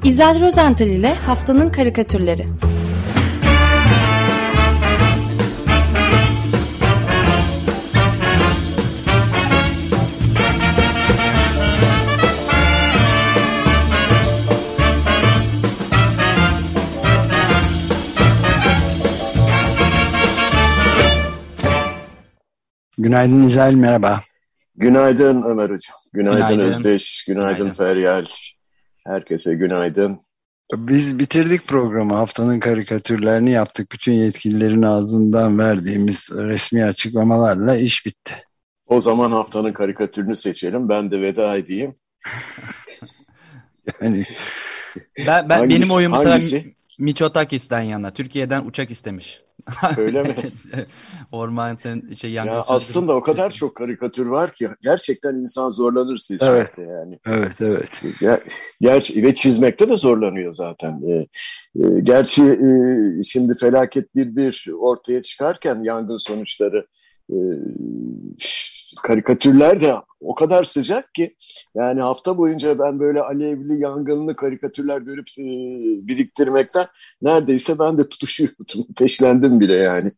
İzel Rozental ile Haftanın Karikatürleri. Günaydın İzel, merhaba. Günaydın Ömer Hocam. Günaydın Günaydın. Özdeş. Günaydın Feryal. Herkese günaydın. Biz bitirdik programı. Haftanın karikatürlerini yaptık. Bütün yetkililerin ağzından verdiğimiz resmi açıklamalarla iş bitti. O zaman haftanın karikatürünü seçelim. Ben de veda edeyim. Yani benim oyum mesela hangisi? Mitsotakis'ten yana. Türkiye'den uçak istemiş. Öyle mi? Orman yangın Ya aslında o kadar çok karikatür var ki gerçekten insan zorlanır seçmekte yani. Evet. Gerçi ve çizmekte de zorlanıyor zaten. Gerçi şimdi felaket bir ortaya çıkarken yangın sonuçları karikatürler de o kadar sıcak ki yani hafta boyunca ben böyle alevli yangınlı karikatürler görüp biriktirmekten neredeyse ben de tutuşuyordum. Ateşlendim bile yani.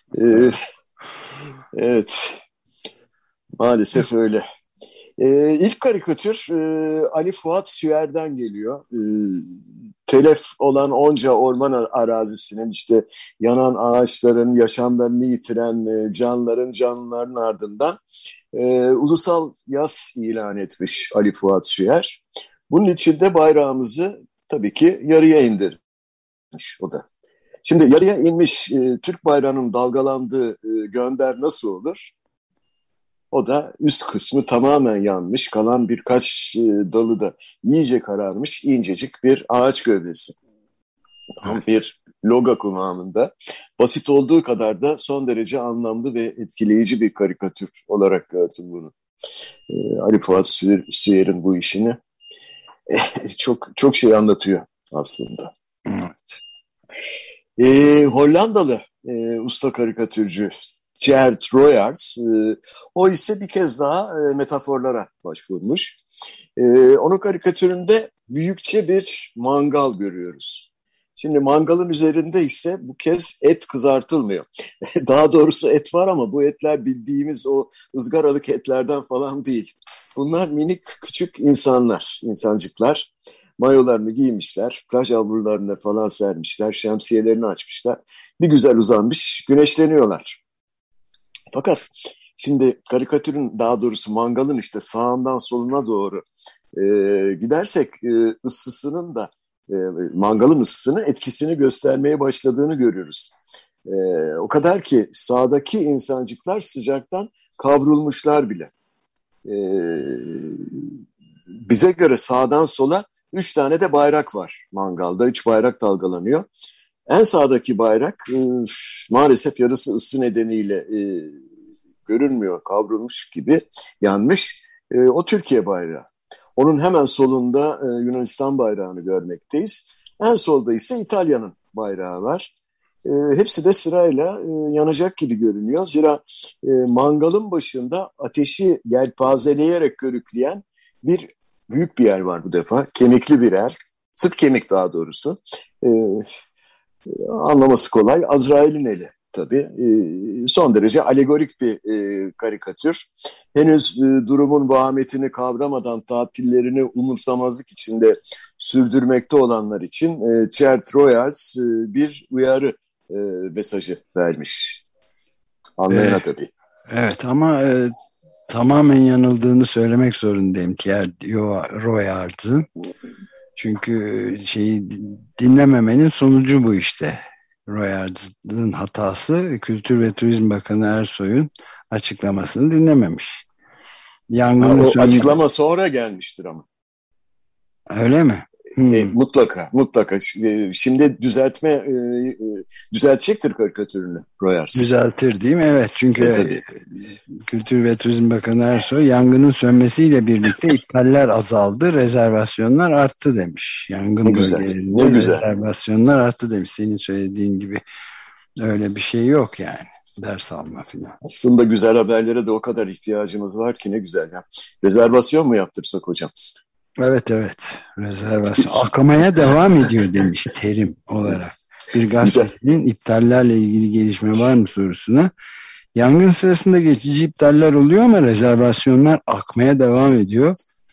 Evet. Maalesef öyle. İlk karikatür Ali Fuat Süer'den geliyor. Telef olan onca orman arazisinin işte yanan ağaçların, yaşamlarını yitiren canlıların ardından ulusal yas ilan etmiş Ali Fuat Süer. Bunun için de bayrağımızı tabii ki yarıya indirmiş o da. Şimdi yarıya inmiş Türk bayrağının dalgalandığı gönder nasıl olur? O da üst kısmı tamamen yanmış, kalan birkaç dalı da iyice kararmış, incecik bir ağaç gövdesi. Tam bir logo kıvamında. Basit olduğu kadar da son derece anlamlı ve etkileyici bir karikatür olarak gördüm bunu. Ali Fuat Süer'in bu işini çok şey anlatıyor aslında. Evet. Hollandalı usta karikatürcü Geert Royaerts, o ise bir kez daha metaforlara başvurmuş. Onun karikatüründe büyükçe bir mangal görüyoruz. Şimdi mangalın üzerinde ise bu kez et kızartılmıyor. Daha doğrusu et var ama bu etler bildiğimiz o ızgaralık etlerden falan değil. Bunlar minik küçük insancıklar. Mayolarını giymişler, plaj havlularını falan sermişler, şemsiyelerini açmışlar. Bir güzel uzanmış, güneşleniyorlar. Fakat şimdi karikatürün, daha doğrusu mangalın işte sağından soluna doğru gidersek ısısının da mangalın ısısının etkisini göstermeye başladığını görüyoruz. O kadar ki sağdaki insancıklar sıcaktan kavrulmuşlar bile. Bize göre sağdan sola 3 tane de bayrak var mangalda. 3 bayrak dalgalanıyor. En sağdaki bayrak maalesef yarısı ısı nedeniyle görünmüyor, kavrulmuş gibi yanmış. O Türkiye bayrağı. Onun hemen solunda Yunanistan bayrağını görmekteyiz. En solda ise İtalya'nın bayrağı var. Hepsi de sırayla yanacak gibi görünüyor. Zira mangalın başında ateşi yelpazeleyerek körükleyen büyük bir yer var bu defa. Kemikli bir yer. Sırt kemik daha doğrusu. Anlaması kolay. Azrail'in eli tabii. Son derece alegorik bir karikatür. Henüz durumun vahametini kavramadan tatillerini umursamazlık içinde sürdürmekte olanlar için Geert Royaerts bir uyarı mesajı vermiş. Anlayana tabii. Evet ama tamamen yanıldığını söylemek zorundayım Geert Royaerts'ın. Çünkü dinlememenin sonucu bu işte. Royaerts'ın hatası, Kültür ve Turizm Bakanı Ersoy'un açıklamasını dinlememiş. O açıklama sonra gelmiştir ama. Öyle mi? Mutlaka. Şimdi düzeltecektir karikatürünü Royaerts. Düzeltir değil mi? Evet, çünkü Kültür ve Turizm Bakanı Ersoy yangının sönmesiyle birlikte iptaller azaldı, rezervasyonlar arttı demiş. Yangın bölgelerinde rezervasyonlar arttı demiş. Senin söylediğin gibi öyle bir şey yok yani. Ders alma falan. Aslında güzel haberlere de o kadar ihtiyacımız var ki ne güzel ya. Rezervasyon mu yaptırsak hocam? Evet. Rezervasyon akmaya devam ediyor demiş terim olarak. Bir gazetecinin iptallerle ilgili gelişme var mı sorusuna. Yangın sırasında geçici iptaller oluyor ama rezervasyonlar akmaya devam ediyor.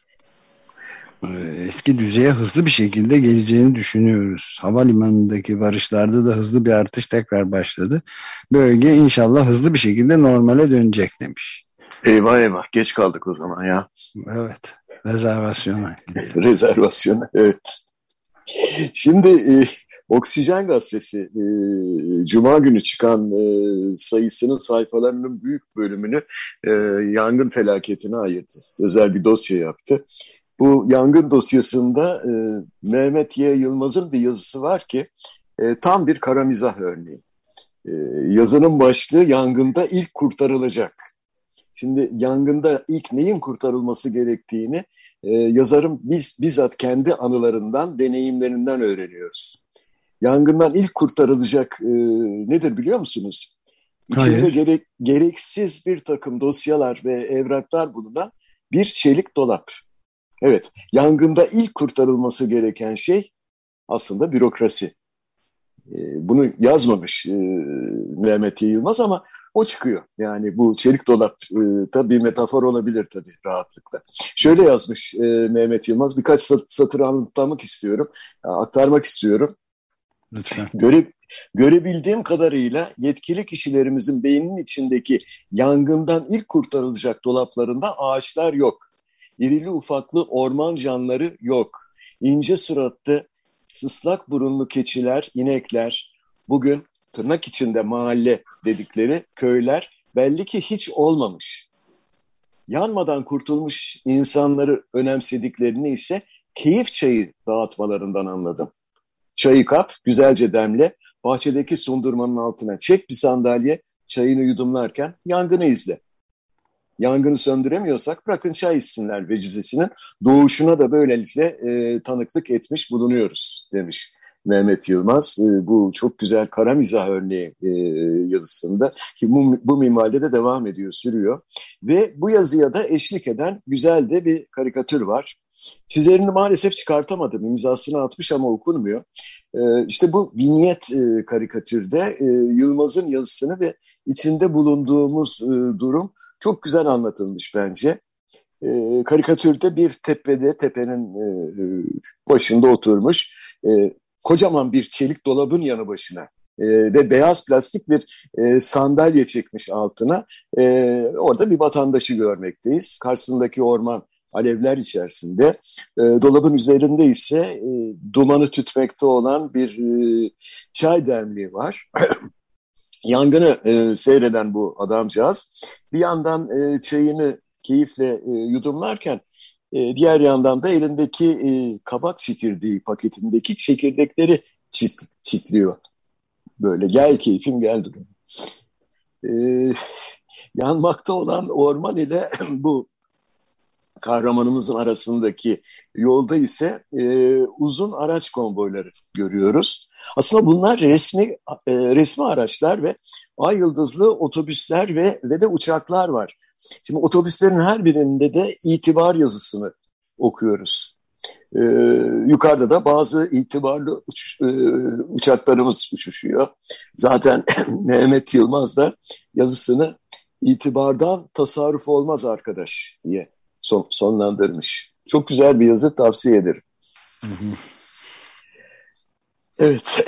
Eski düzeye hızlı bir şekilde geleceğini düşünüyoruz. Havalimanındaki varışlarda da hızlı bir artış tekrar başladı. Bölge inşallah hızlı bir şekilde normale dönecek demiş. Eyvah geç kaldık o zaman ya. Evet, rezervasyona. Rezervasyona, evet. Şimdi Oksijen Gazetesi Cuma günü çıkan sayısının sayfalarının büyük bölümünü yangın felaketine ayırdı. Özel bir dosya yaptı. Bu yangın dosyasında Mehmet Y. Yılmaz'ın bir yazısı var ki tam bir kara mizah örneği. Yazının başlığı yangında ilk kurtarılacak. Şimdi yangında ilk neyin kurtarılması gerektiğini yazarın bizzat kendi anılarından, deneyimlerinden öğreniyoruz. Yangından ilk kurtarılacak nedir biliyor musunuz? İçinde gereksiz bir takım dosyalar ve evraklar bulunan bir çelik dolap. Evet, yangında ilk kurtarılması gereken şey aslında bürokrasi. Bunu yazmamış Mehmet Yılmaz ama o çıkıyor. Yani bu çelik dolap tabii bir metafor olabilir tabii rahatlıkla. Şöyle yazmış Mehmet Yılmaz, birkaç satır aktarmak istiyorum. Lütfen. Görebildiğim kadarıyla yetkili kişilerimizin beyninin içindeki yangından ilk kurtarılacak dolaplarında ağaçlar yok. İrili ufaklı orman canlıları yok. İnce suratlı, ıslak burunlu keçiler, inekler, bugün tırnak içinde mahalle dedikleri köyler belli ki hiç olmamış. Yanmadan kurtulmuş insanları önemsediklerini ise keyif çayı dağıtmalarından anladım. Çayı kap, güzelce demle, bahçedeki sundurmanın altına çek bir sandalye, çayını yudumlarken yangını izle. Yangını söndüremiyorsak bırakın çay içsinler vecizesinin doğuşuna da böylelikle tanıklık etmiş bulunuyoruz demiş Mehmet Yılmaz. Bu çok güzel kara mizah örneği yazısında ki bu minvalde de devam ediyor, sürüyor. Ve bu yazıya da eşlik eden güzel de bir karikatür var. Çizerini maalesef çıkartamadım. İmzasını atmış ama okunmuyor. İşte bu vinyet karikatürde Yılmaz'ın yazısını ve içinde bulunduğumuz durum çok güzel anlatılmış bence. Karikatürde bir tepenin başında oturmuş kocaman bir çelik dolabın yanı başına ve beyaz plastik bir sandalye çekmiş altına. Orada bir vatandaşı görmekteyiz. Karşısındaki orman alevler içerisinde. Dolabın üzerinde ise dumanı tütmekte olan bir çay demliği var. Yangını seyreden bu adamcağız bir yandan çayını keyifle yudumlarken diğer yandan da elindeki kabak çekirdeği paketindeki çekirdekleri çitliyor. Böyle gel keyfim gel durum. Yanmakta olan orman ile bu kahramanımızın arasındaki yolda ise uzun araç konvoyları görüyoruz. Aslında bunlar resmi araçlar ve ay yıldızlı otobüsler ve de uçaklar var. Şimdi otobüslerin her birinde de itibar yazısını okuyoruz. Yukarıda da bazı itibarlı uçaklarımız uçuşuyor. Zaten Mehmet Yılmaz da yazısını itibardan tasarruf olmaz arkadaş diye sonlandırmış. Çok güzel bir yazı, tavsiye ederim. Hı hı. Evet.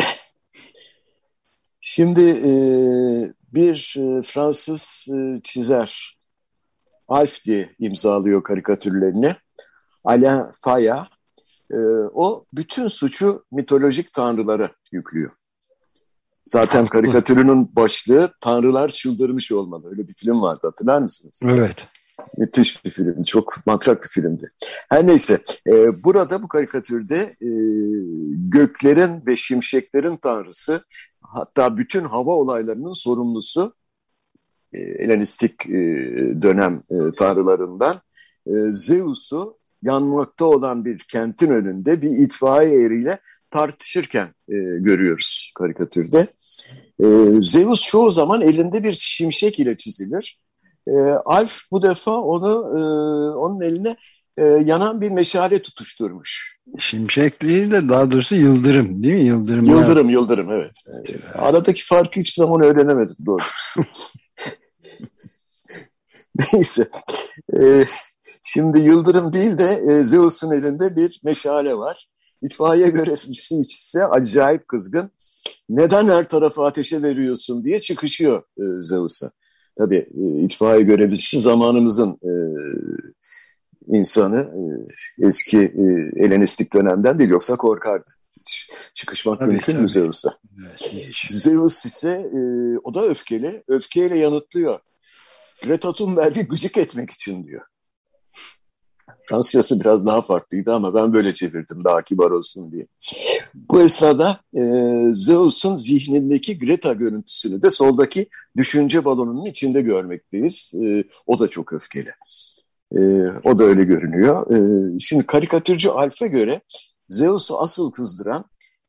Şimdi bir Fransız çizer Alf diye imzalıyor karikatürlerini. Alain Faya. O bütün suçu mitolojik tanrılara yüklüyor. Zaten karikatürünün başlığı Tanrılar Çıldırmış Olmalı. Öyle bir film vardı, hatırlar mısınız? Evet. Müthiş bir film, çok matrak bir filmdi. Her neyse, burada bu karikatürde göklerin ve şimşeklerin tanrısı, hatta bütün hava olaylarının sorumlusu, Helenistik dönem tanrılarından Zeus'u yanmakta olan bir kentin önünde bir itfaiye eriyle tartışırken görüyoruz karikatürde. Zeus çoğu zaman elinde bir şimşek ile çizilir. Alf bu defa onun eline yanan bir meşale tutuşturmuş. Şimşek değil de daha doğrusu yıldırım değil mi? Yıldırım evet. Aradaki farkı hiçbir zaman öğrenemedim doğrusu. Neyse. Şimdi yıldırım değil de Zeus'un elinde bir meşale var. İtfaiye görevlisi ise acayip kızgın. Neden her tarafı ateşe veriyorsun diye çıkışıyor Zeus'a. Tabii itfaiye görevlisi zamanımızın insanı, eski Helenistik dönemden değil, yoksa korkardı. Çıkışmak mümkün mü Zeus'a? Evet. Zeus ise o da öfkeli. Öfkeyle yanıtlıyor. Greta Thunberg'i gıcık etmek için diyor. Fransızcası biraz daha farklıydı ama ben böyle çevirdim daha kibar olsun diye. Bu esnada Zeus'un zihnindeki Greta görüntüsünü de soldaki düşünce balonunun içinde görmekteyiz. O da çok öfkeli. O da öyle görünüyor. Şimdi karikatürcü Alf'e göre Zeus'u asıl kızdıran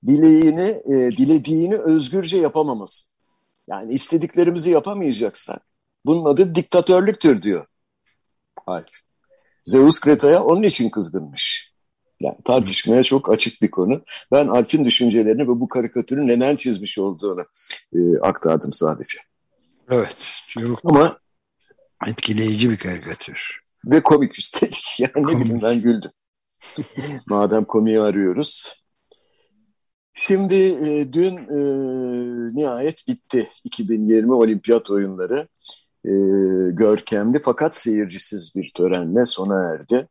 dilediğini özgürce yapamaması. Yani istediklerimizi yapamayacaksan bunun adı diktatörlüktür diyor Alf. Zeus Greta'ya onun için kızgınmış. Yani tartışmaya çok açık bir konu. Ben Alf'in düşüncelerini ve bu karikatürün neden çizmiş olduğunu aktardım sadece. Evet. Çok ama etkileyici bir karikatür. Ve komik üstelik. Yani ne bileyim ben güldüm. Madem komiği arıyoruz. Şimdi dün nihayet bitti 2020 Olimpiyat Oyunları. Görkemli fakat seyircisiz bir törenle sona erdi.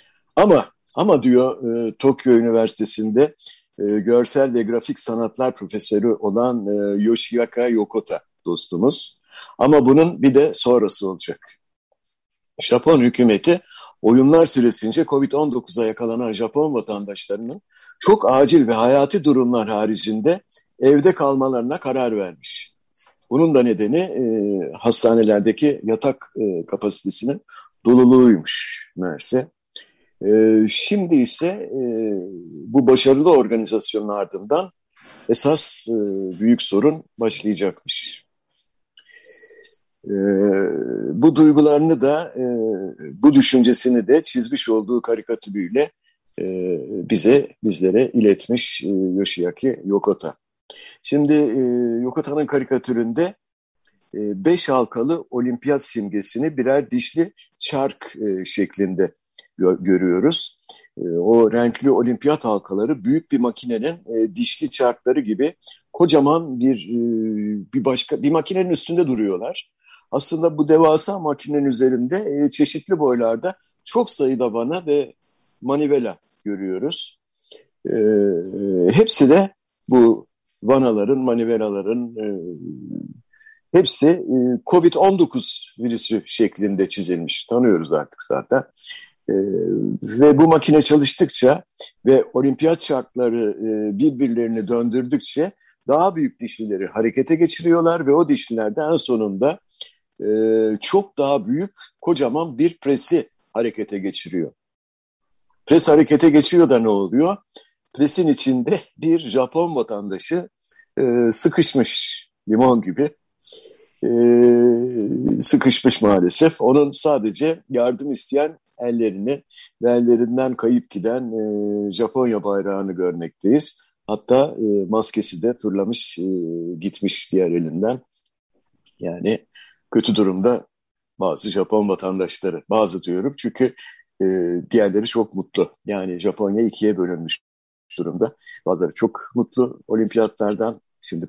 Ama diyor Tokyo Üniversitesi'nde görsel ve grafik sanatlar profesörü olan Yoshiaka Yokota dostumuz. Ama bunun bir de sonrası olacak. Japon hükümeti oyunlar süresince Covid-19'a yakalanan Japon vatandaşlarının çok acil ve hayati durumlar haricinde evde kalmalarına karar vermiş. Bunun da nedeni hastanelerdeki yatak kapasitesinin doluluğuymuş meğerse. Şimdi ise bu başarılı organizasyonun ardından esas büyük sorun başlayacakmış. Bu duygularını da, bu düşüncesini de çizmiş olduğu karikatürüyle bizlere iletmiş Yoshiaki Yokota. Şimdi Yokota'nın karikatüründe 5 halkalı olimpiyat simgesini birer dişli çark şeklinde görüyoruz. O renkli olimpiyat halkaları büyük bir makinenin dişli çarkları gibi kocaman bir makinenin üstünde duruyorlar. Aslında bu devasa makinenin üzerinde çeşitli boylarda çok sayıda vana ve manivela görüyoruz. Hepsi de bu vanaların, manivelaların hepsi Covid-19 virüsü şeklinde çizilmiş. Tanıyoruz artık zaten. Ve bu makine çalıştıkça ve olimpiyat şartları birbirlerini döndürdükçe daha büyük dişlileri harekete geçiriyorlar ve o dişliler de en sonunda çok daha büyük, kocaman bir presi harekete geçiriyor. Pres harekete geçiyor da ne oluyor? Presin içinde bir Japon vatandaşı sıkışmış, limon gibi. Sıkışmış maalesef. Onun sadece yardım isteyen ellerini ve ellerinden kayıp giden Japonya bayrağını görmekteyiz. Hatta maskesi de fırlamış gitmiş diğer elinden. Yani kötü durumda bazı Japon vatandaşları. Bazı diyorum çünkü diğerleri çok mutlu. Yani Japonya ikiye bölünmüş durumda. Bazıları çok mutlu olimpiyatlardan. Şimdi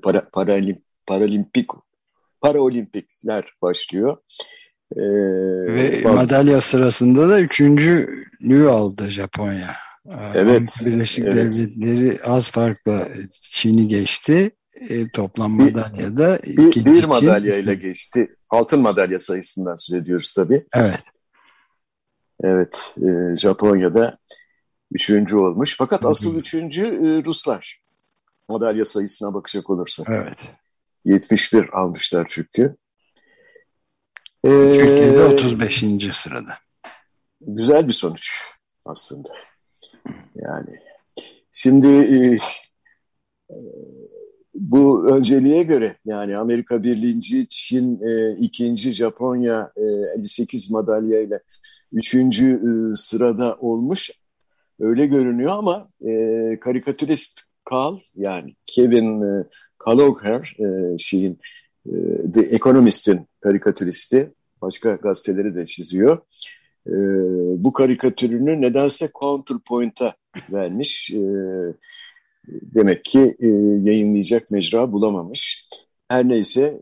Paraolimpikler başlıyor. Ve madalya sırasında da üçüncülüğü aldı Japonya. Evet. Birleşik Devletleri az farkla Çin'i geçti. Toplam madalyada bir madalyayla geçti. Altın madalya sayısından söz ediyoruz tabii. Evet. Evet. Japonya'da üçüncü olmuş. Fakat asıl üçüncü Ruslar. Madalya sayısına bakacak olursak. Evet. 71 almışlar çünkü. Türkiye'de 35. sırada. Güzel bir sonuç aslında. Yani şimdi Bu önceliğe göre yani Amerika birinci, Çin ikinci, Japonya 58 madalyayla üçüncü sırada olmuş. Öyle görünüyor ama karikatürist Karl yani Kevin Kalogher The Economist'in karikatüristi, başka gazeteleri de çiziyor. Bu karikatürünü nedense Counterpoint'a vermiş. Demek ki yayınlayacak mecra bulamamış. Her neyse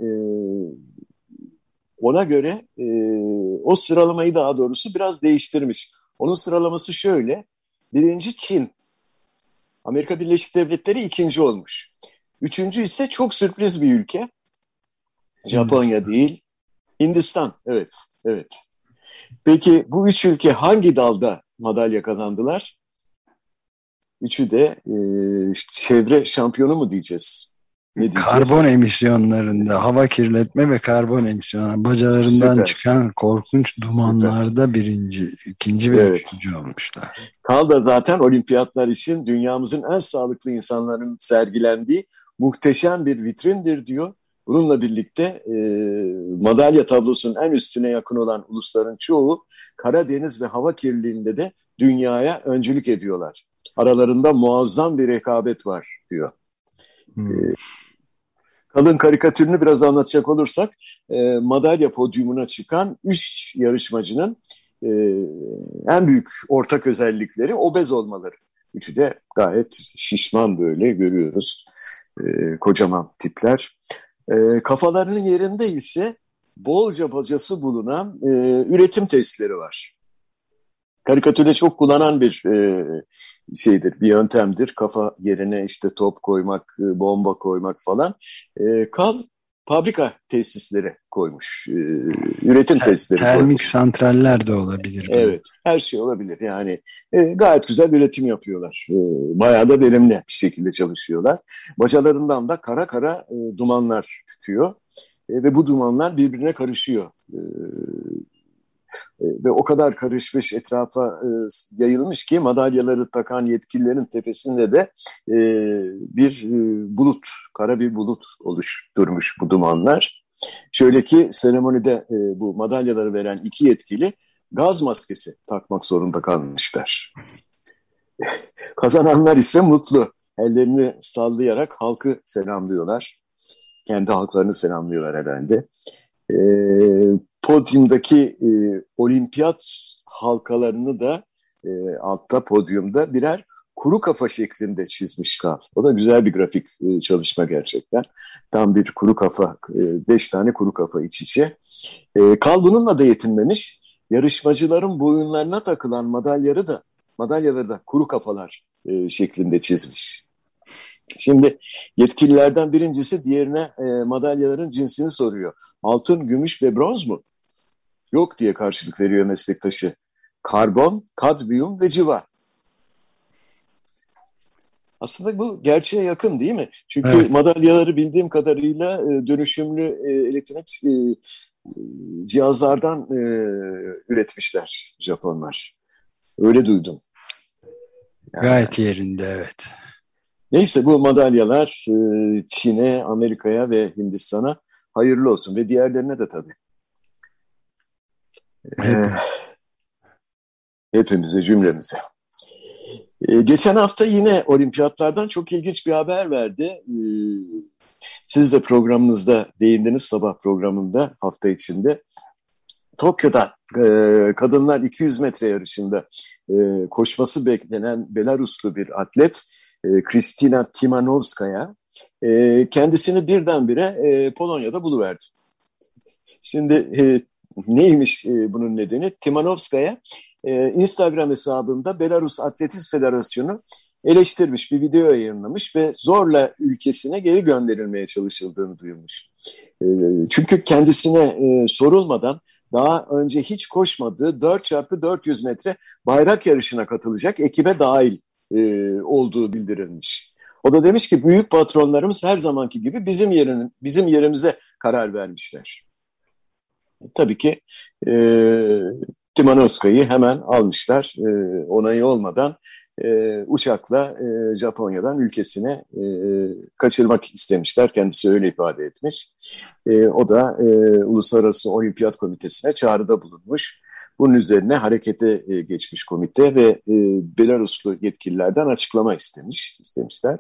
ona göre o sıralamayı daha doğrusu biraz değiştirmiş. Onun sıralaması şöyle. Birinci Çin. Amerika Birleşik Devletleri ikinci olmuş. Üçüncü ise çok sürpriz bir ülke. Japonya değil. Hindistan. Evet. Evet. Peki bu üç ülke hangi dalda madalya kazandılar? Üçü de çevre şampiyonu mu diyeceğiz? Ne diyeceğiz? Karbon emisyonlarında, hava kirletme ve karbon emisyonları, bacalarından çıkan korkunç dumanlarda birinci, ikinci ve üçüncü olmuşlar. Kal da zaten olimpiyatlar için dünyamızın en sağlıklı insanların sergilendiği muhteşem bir vitrindir diyor. Bununla birlikte madalya tablosunun en üstüne yakın olan ulusların çoğu Karadeniz ve hava kirliliğinde de dünyaya öncülük ediyorlar. Aralarında muazzam bir rekabet var diyor. Kalın karikatürünü biraz anlatacak olursak madalya podyumuna çıkan 3 yarışmacının en büyük ortak özellikleri obez olmaları. Üçü de gayet şişman böyle görüyoruz. Kocaman tipler. Kafalarının yerinde ise bolca bacası bulunan üretim testleri var. Karikatürde çok kullanan bir bir yöntemdir. Kafa yerine işte top koymak, bomba koymak falan. Kal fabrika tesisleri koymuş. Üretim tesisleri koymuş. Termik santraller de olabilir. Evet, her şey olabilir. Yani gayet güzel üretim yapıyorlar. Bayağı da verimli bir şekilde çalışıyorlar. Bacalarından da kara kara dumanlar tütüyor. Ve bu dumanlar birbirine karışıyor. Ve o kadar karışmış, etrafa yayılmış ki madalyaları takan yetkililerin tepesinde de bir bulut, kara bir bulut oluşturmuş bu dumanlar. Şöyle ki seremonide bu madalyaları veren 2 yetkili gaz maskesi takmak zorunda kalmışlar. Kazananlar ise mutlu. Ellerini sallayarak halkı selamlıyorlar. Kendi halklarını selamlıyorlar herhalde. Podyumdaki olimpiyat halkalarını da altta podyumda birer kuru kafa şeklinde çizmiş Kal. O da güzel bir grafik çalışma gerçekten. Tam bir kuru kafa, 5 tane kuru kafa iç içe. Kal bununla da yetinmemiş. Yarışmacıların boyunlarına takılan madalyaları da kuru kafalar şeklinde çizmiş. Şimdi yetkililerden birincisi diğerine madalyaların cinsini soruyor. Altın, gümüş ve bronz mu? Yok diye karşılık veriyor meslektaşı. Karbon, kadmiyum ve civa. Aslında bu gerçeğe yakın değil mi? Çünkü evet, madalyaları bildiğim kadarıyla dönüşümlü elektronik cihazlardan üretmişler Japonlar. Öyle duydum. Yani, gayet yerinde, evet. Neyse bu madalyalar Çin'e, Amerika'ya ve Hindistan'a hayırlı olsun ve diğerlerine de tabii. Hepimize, cümlemize. Geçen hafta yine olimpiyatlardan çok ilginç bir haber verdi. Siz de programınızda değindiniz, sabah programında hafta içinde. Tokyo'da kadınlar 200 metre yarışında koşması beklenen Belaruslu bir atlet Kristina Timanovskaya kendisini birdenbire Polonya'da buluverdi. Şimdi neymiş bunun nedeni? Timanovskaya Instagram hesabında Belarus Atletizm Federasyonu eleştirmiş, bir video yayınlamış ve zorla ülkesine geri gönderilmeye çalışıldığını duyurmuş. Çünkü kendisine sorulmadan daha önce hiç koşmadığı 4x400 metre bayrak yarışına katılacak ekibe dahil olduğu bildirilmiş. O da demiş ki büyük patronlarımız her zamanki gibi bizim yerimize karar vermişler. Tabii ki Timanovskaya'yı hemen almışlar onayı olmadan uçakla Japonya'dan ülkesine kaçırmak istemişler. Kendisi öyle ifade etmiş. O da Uluslararası Olimpiyat Komitesi'ne çağrıda bulunmuş. Bunun üzerine harekete geçmiş komite ve Belaruslu yetkililerden açıklama istemişler.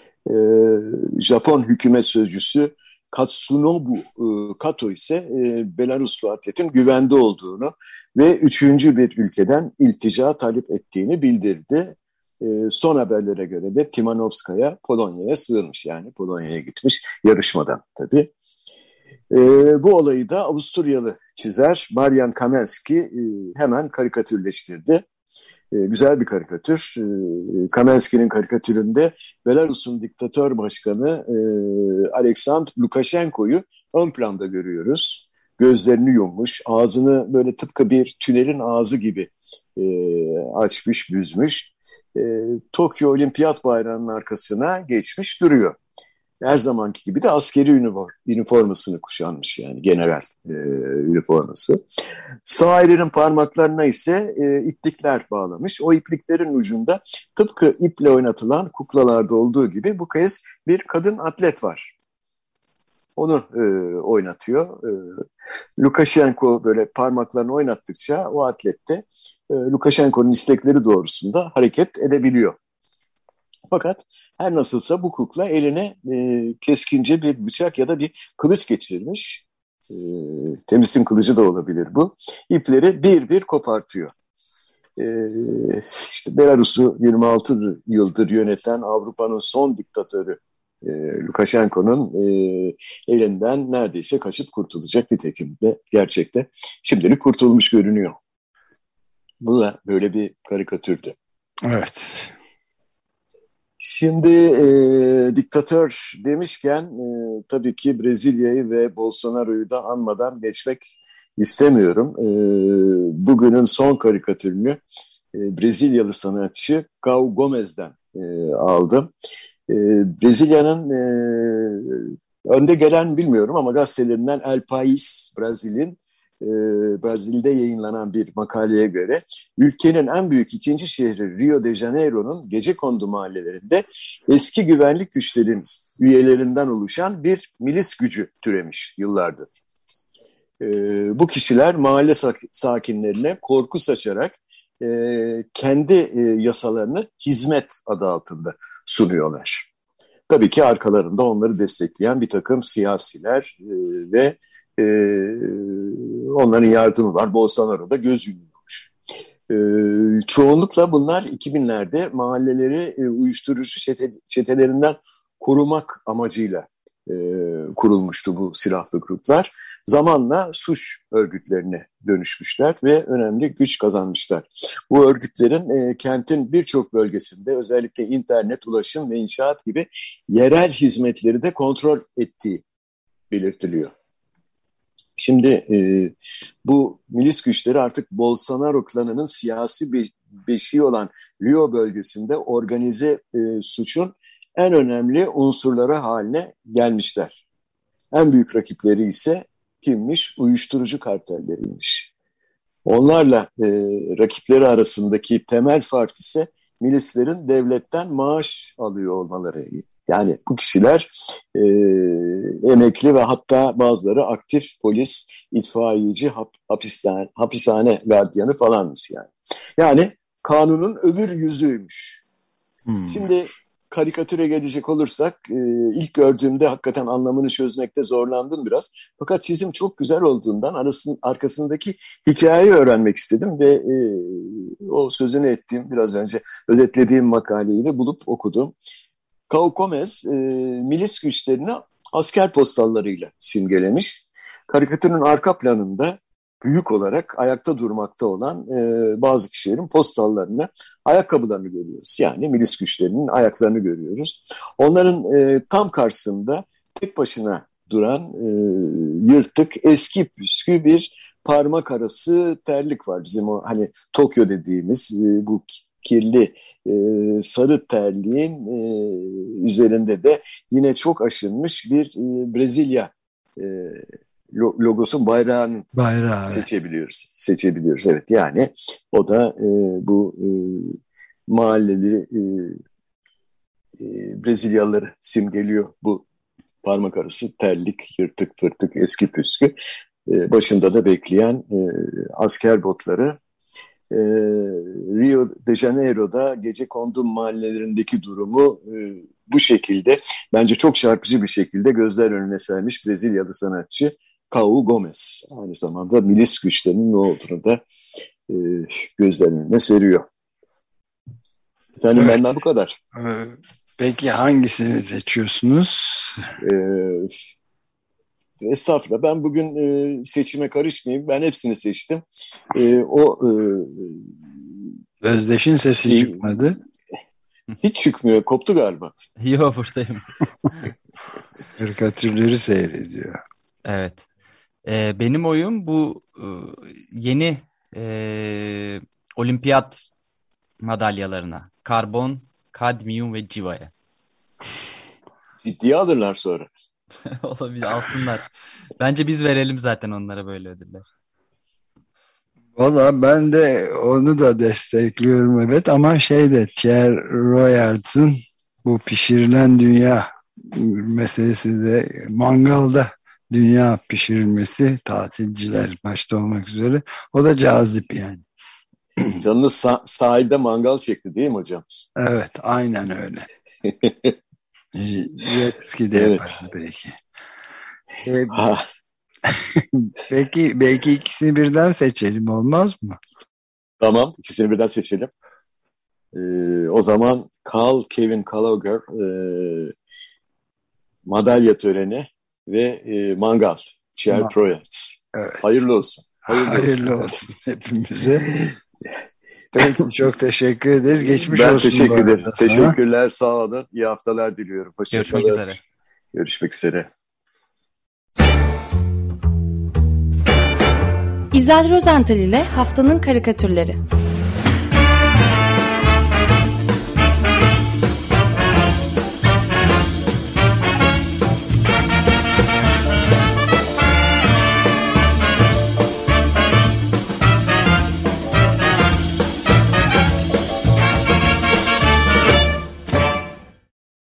Japon hükümet sözcüsü Katsunobu Kato ise Belaruslu atletin güvende olduğunu ve üçüncü bir ülkeden iltica talep ettiğini bildirdi. Son haberlere göre de Timanovskaya Polonya'ya sığınmış, yani Polonya'ya gitmiş yarışmadan tabii. Bu olayı da Avusturyalı çizer Marian Kaminski hemen karikatürleştirdi. Güzel bir karikatür. Kaminski'nin karikatüründe Belarus'un diktatör başkanı Aleksandr Lukashenko'yu ön planda görüyoruz. Gözlerini yummuş, ağzını böyle tıpkı bir tünelin ağzı gibi açmış, büzmüş. Tokyo Olimpiyat Bayrağı'nın arkasına geçmiş duruyor. Her zamanki gibi de askeri üniformasını kuşanmış, yani general üniforması. Sağ elinin parmaklarına ise iplikler bağlamış. O ipliklerin ucunda tıpkı iple oynatılan kuklalarda olduğu gibi bu kez bir kadın atlet var. Onu oynatıyor. Lukashenko böyle parmaklarını oynattıkça o atlet de Lukashenko'nun istekleri doğrusunda hareket edebiliyor. Fakat her nasılsa bu kukla eline keskince bir bıçak ya da bir kılıç geçirmiş. Temizin kılıcı da olabilir bu. İpleri bir bir kopartıyor. İşte Belarus'u 26 yıldır yöneten Avrupa'nın son diktatörü Lukashenko'nun elinden neredeyse kaçıp kurtulacak, nitekim de gerçekte şimdilik kurtulmuş görünüyor. Bu da böyle bir karikatürdü. Evet. Şimdi diktatör demişken tabii ki Brezilya'yı ve Bolsonaro'yu da anmadan geçmek istemiyorum. Bugünün son karikatürünü Brezilyalı sanatçı Gao Gomez'den aldım. Brezilya'nın önde gelen bilmiyorum ama gazetelerinden El País, Brezilya'de yayınlanan bir makaleye göre ülkenin en büyük ikinci şehri Rio de Janeiro'nun gecekondu mahallelerinde eski güvenlik güçlerin üyelerinden oluşan bir milis gücü türemiş yıllardır. Bu kişiler mahalle sakinlerine korku saçarak kendi yasalarını hizmet adı altında sunuyorlar. Tabii ki arkalarında onları destekleyen bir takım siyasiler ve onların yardımı var. Bolsonaro da göz yumuyormuş. Çoğunlukla bunlar 2000'lerde mahalleleri uyuşturucu çetelerinden korumak amacıyla kurulmuştu bu silahlı gruplar. Zamanla suç örgütlerine dönüşmüşler ve önemli güç kazanmışlar. Bu örgütlerin kentin birçok bölgesinde özellikle internet, ulaşım ve inşaat gibi yerel hizmetleri de kontrol ettiği belirtiliyor. Şimdi bu milis güçleri artık Bolsonaro klanının siyasi beşiği olan Rio bölgesinde organize suçun en önemli unsurları haline gelmişler. En büyük rakipleri ise kimmiş? Uyuşturucu kartelleriymiş. Onlarla rakipleri arasındaki temel fark ise milislerin devletten maaş alıyor olmaları. Yani bu kişiler emekli ve hatta bazıları aktif polis, itfaiyeci, hapishane gardiyanı falanmış yani. Yani kanunun öbür yüzüymüş. Şimdi karikatüre gelecek olursak ilk gördüğümde hakikaten anlamını çözmekte zorlandım biraz. Fakat çizim çok güzel olduğundan arkasındaki hikayeyi öğrenmek istedim ve o sözünü ettiğim, biraz önce özetlediğim makaleyi de bulup okudum. Gao Gomez milis güçlerini asker postallarıyla simgelemiş. Karikatürün arka planında büyük olarak ayakta durmakta olan bazı kişilerin postallarını, ayakkabılarını görüyoruz. Yani milis güçlerinin ayaklarını görüyoruz. Onların tam karşısında tek başına duran yırtık, eski püskü bir parmak arası terlik var. Bizim o hani Tokyo dediğimiz bu kirli sarı terliğin üzerinde de yine çok aşınmış bir Brezilya logosun bayrağını seçebiliyoruz. Evet, yani o da bu mahalleli Brezilyalıları simgeliyor bu parmak arası terlik, yırtık pırtık, eski püskü. Başında da bekleyen asker botları. Rio de Janeiro'da gecekondu mahallelerindeki durumu bu şekilde, bence çok çarpıcı bir şekilde gözler önüne sermiş Brezilyalı sanatçı Cau Gomes. Aynı zamanda milis güçlerinin ne olduğunu da gözler önüne seriyor. Efendim, evet. Benden bu kadar. Peki hangisini seçiyorsunuz? Estağfurullah. Ben bugün seçime karışmayayım. Ben hepsini seçtim. Özdeş'in sesi çıkmadı. Hiç çıkmıyor. Koptu galiba. Yok, buradayım. Karikatürleri seyrediyor. Evet. Benim oyum bu yeni olimpiyat madalyalarına. Karbon, kadmiyum ve civaya. Ciddiye alırlar sonra. Olabilir, alsınlar. Bence biz verelim zaten onlara böyle ödüller. Valla ben de onu da destekliyorum, evet, ama Thierry Royards'ın bu pişirilen dünya meselesi de, mangalda dünya pişirilmesi, tatilciler başta olmak üzere, o da cazip yani. Canınız sahilde mangal çekti değil mi hocam? Evet, aynen öyle. Jet ski de evet. Yaparız belki. Peki, belki ikisini birden seçelim, olmaz mı? Tamam, ikisini birden seçelim. O zaman Kevin Gallagher madalya töreni ve mangal. Thierry Royards. Evet. Hayırlı olsun. Hayırlı olsun hepimize. Peki, çok teşekkür ederiz. Geçmiş ben olsun. Teşekkür ederim. Teşekkürler, sağ olun. İyi haftalar diliyorum. Görüşmek üzere. Görüşmek üzere. İzel Rozental ile Haftanın Karikatürleri.